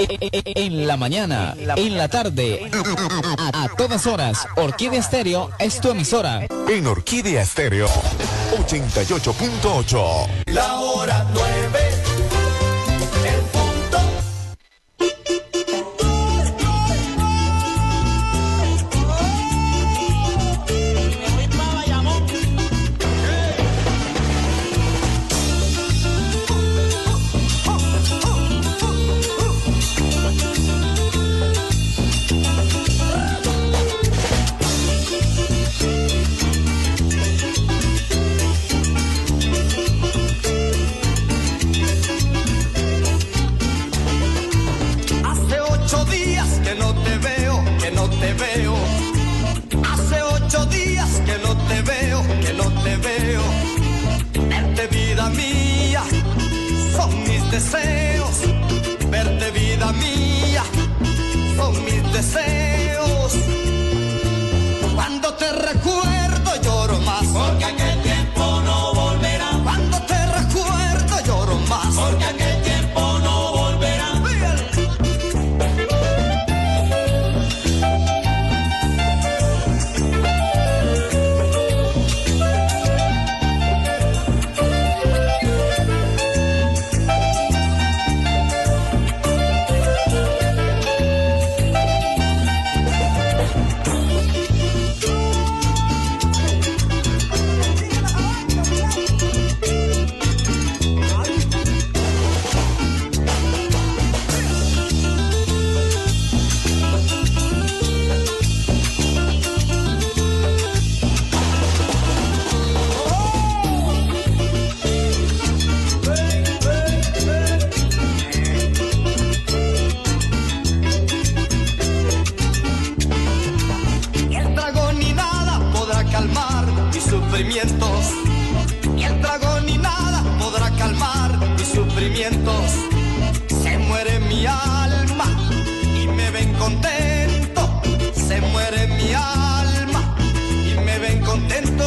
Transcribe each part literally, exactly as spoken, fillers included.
En la mañana, en la tarde, a, a todas horas, Orquídea Estéreo es tu emisora. En Orquídea Estéreo, ochenta y ocho punto ocho. La hora nueve. Deseos, verte vida mía, son mis deseos. Cuando te recuerdo lloro más, porque aquel tiempo no volverá. Cuando te recuerdo lloro más, porque aquel tiempo no volverá. Y el trago ni nada podrá calmar mis sufrimientos. Se muere mi alma y me ven contento. Se muere mi alma y me ven contento.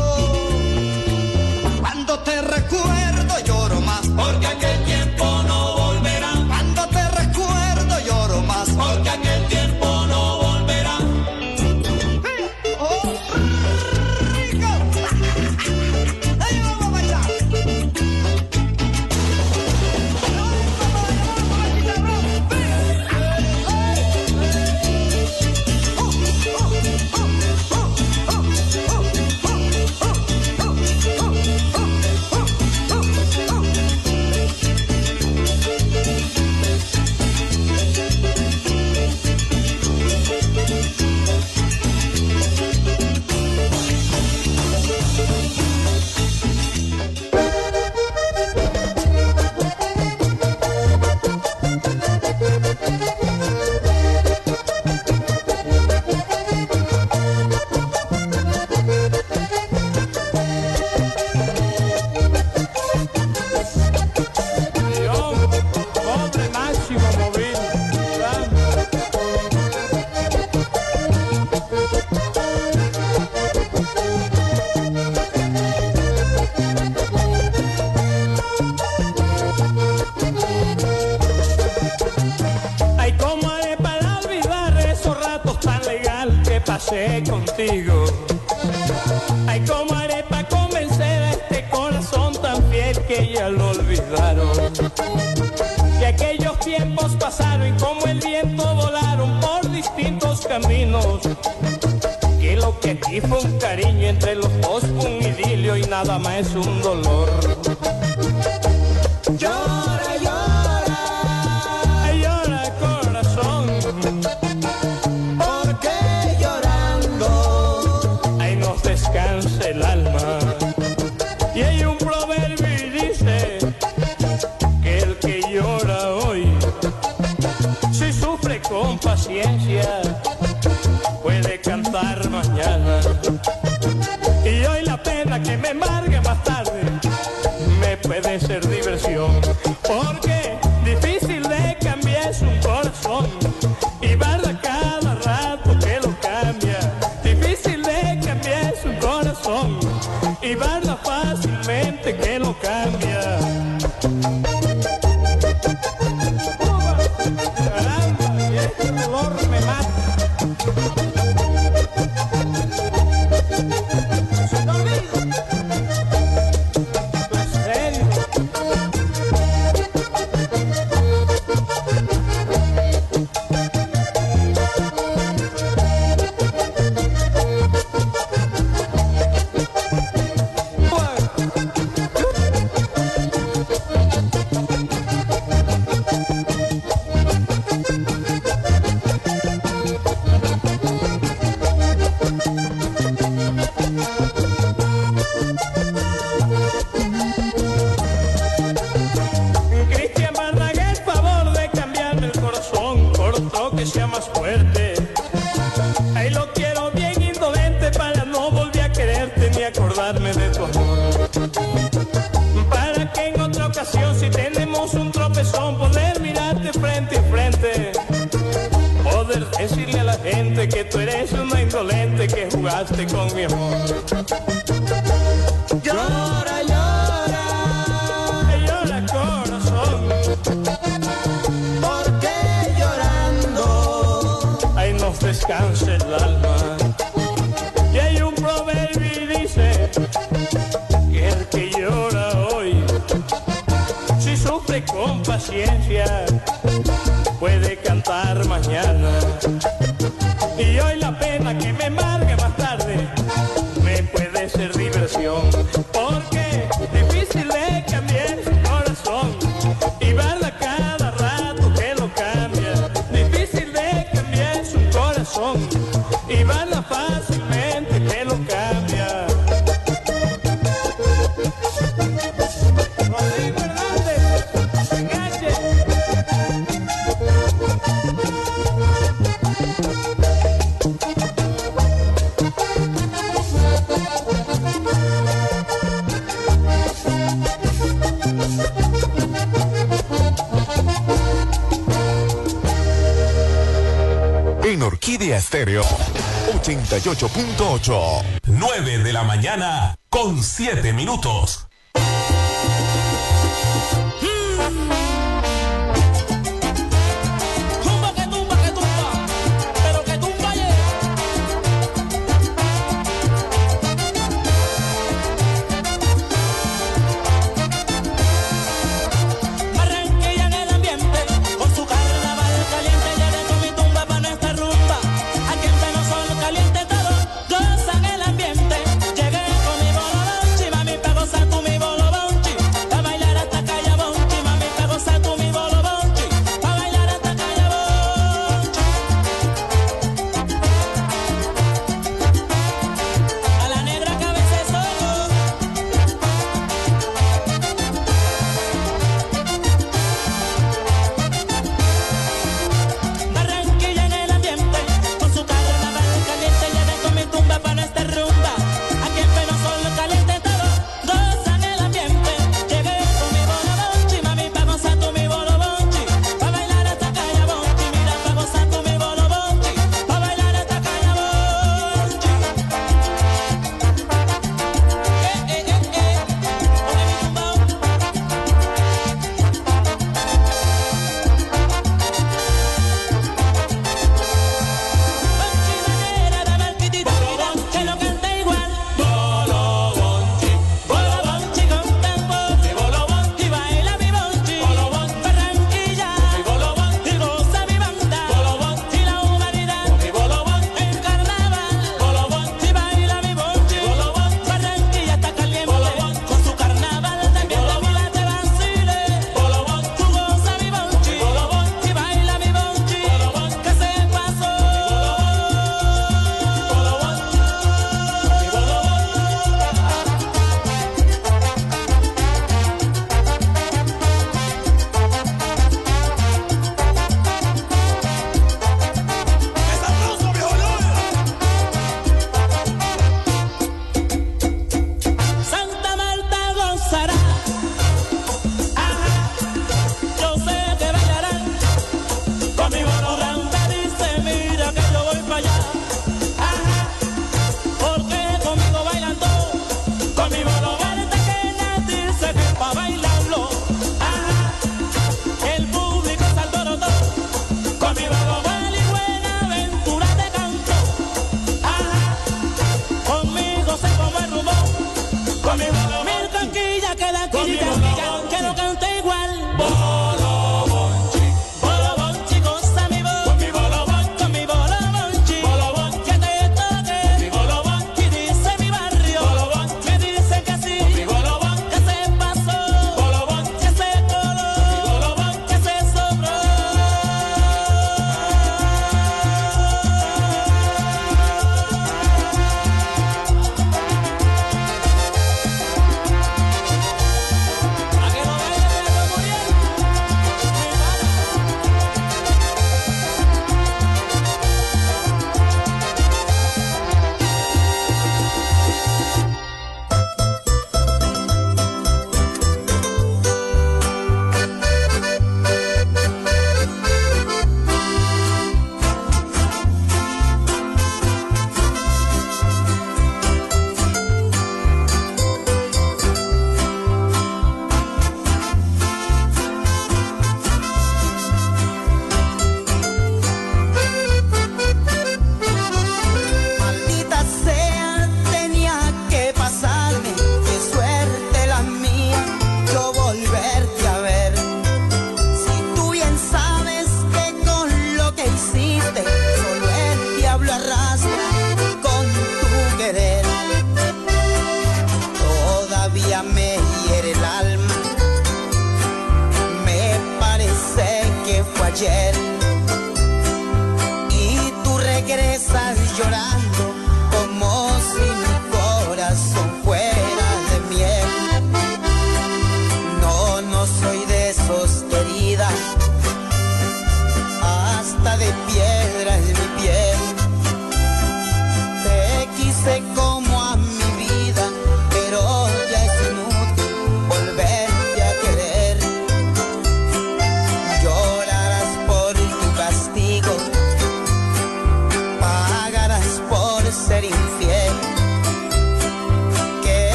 Cuando te recuerdo lloro más, porque aquel tiempo no volverá. Cuando te recuerdo lloro más, porque aquel tiempo no volverá. Oh. Contigo, ay, cómo haré para convencer a este corazón tan fiel que ya lo olvidaron, que aquellos tiempos pasaron y como el viento volaron por distintos caminos, que lo que aquí fue un cariño entre los dos fue un idilio y nada más es un dolor. Llora, llora, ay, llora corazón. Descanse el alma. Y hay un proverbio y dice que el que llora hoy, si sufre con paciencia, puede cantar mañana. Y hoy la pena que me embargue más tarde me puede ser diversión, porque difícil de cambiar es un corazón y barra cada rato que lo cambia. Difícil de cambiar su corazón y barra fácilmente que lo cambia. sea más fuerte. Ahí lo quiero bien indolente para no volver a quererte ni acordarme de tu amor. Para que en otra ocasión, si tenemos un tropezón, poder mirarte frente a frente. Poder decirle a la gente que tú eres una indolente que jugaste con mi amor. Llora, llora, llora corazón. ¿Por qué llorando? Ahí nos descansa el alma. Y hay un proverbio y dice que el que llora hoy, si sufre con paciencia, puede cantar mañana. Y hoy la pena que me embargue más tarde me puede ser diversión, porque difícil de cambiar su corazón y verla cada rato que lo cambia. Difícil de cambiar su corazón y verla fácilmente que lo cambia. Rodrigo Hernández, enganche. En Orquídea Estéreo ochenta y ocho punto ocho. nueve de la mañana con siete minutos. Caliente todo, goza el ambiente. Llegué con mi bololo, chiva mi pago, tú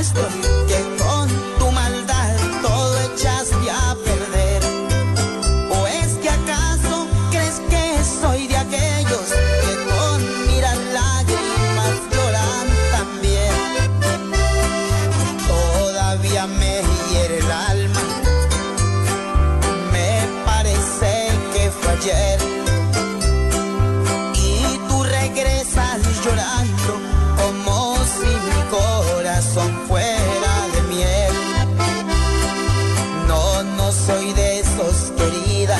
demuestro que con tu maldad todo echaste a perder. ¿O es que acaso crees que soy de aquellos que con mirar lágrimas lloran también? Todavía me hiere el alma, me parece que fue ayer, y tú regresas llorando como si mi corazón fuera de miel. No, no soy de esos, querida,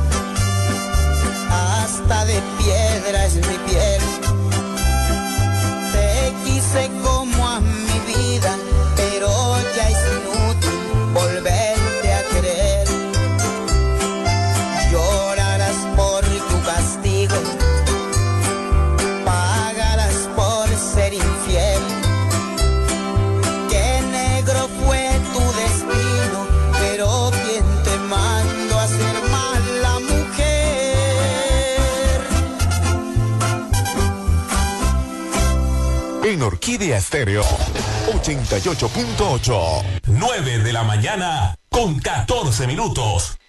hasta de piedra es mi piel. Te quise como a mi vida, pero ya es inútil volverte a querer. Llorarás por tu castigo, pagarás por ser infiel. Qué negro fue tu destino, pero ¿quién te mandó a ser mala mujer? En Orquídea Estéreo, ochenta y ocho punto ocho. nueve de la mañana con catorce minutos.